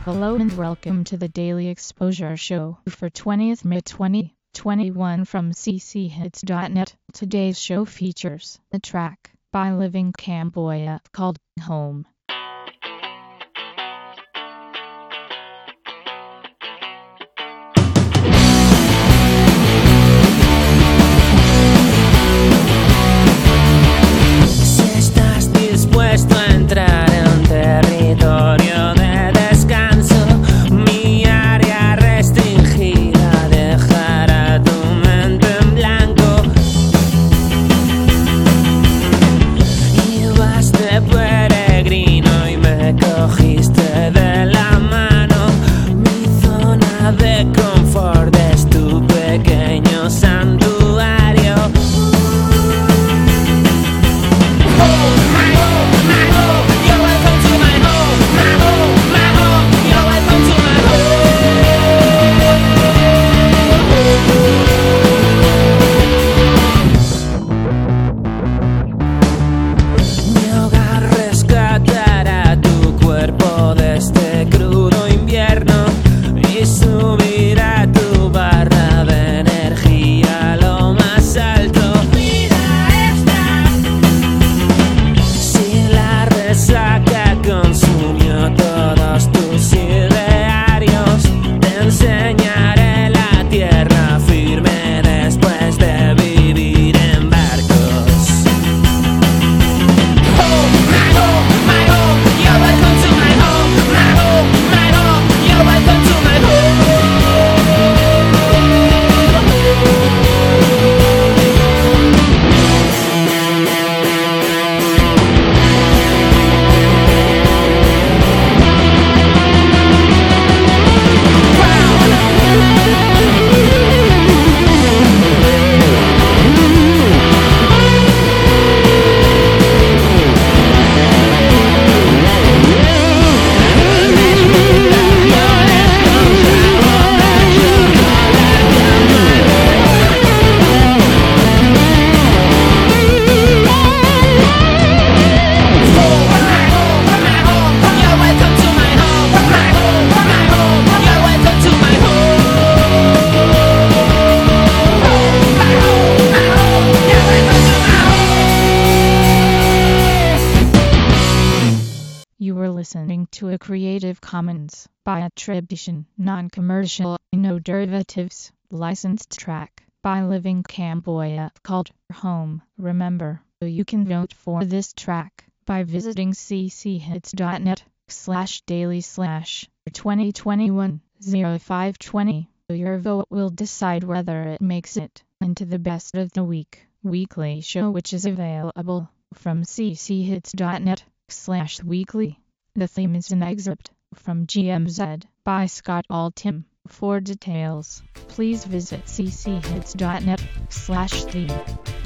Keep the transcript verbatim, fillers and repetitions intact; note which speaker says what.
Speaker 1: Hello and welcome to the Daily Exposure Show for twentieth May twenty twenty-one from c c hits dot net. Today's show features a track by Living Cambodia called Home. You were listening to a Creative Commons by attribution, non-commercial, no derivatives, licensed track by Living Cambodia called Home. Remember, you can vote for this track by visiting c c hits dot net slash daily slash twenty twenty-one oh five twenty. Your vote will decide whether it makes it into the best of the week weekly show, which is available from c c hits dot net slash weekly. The theme is an excerpt from G M Z by Scott Altham. For details, please visit c c hits dot net slash theme.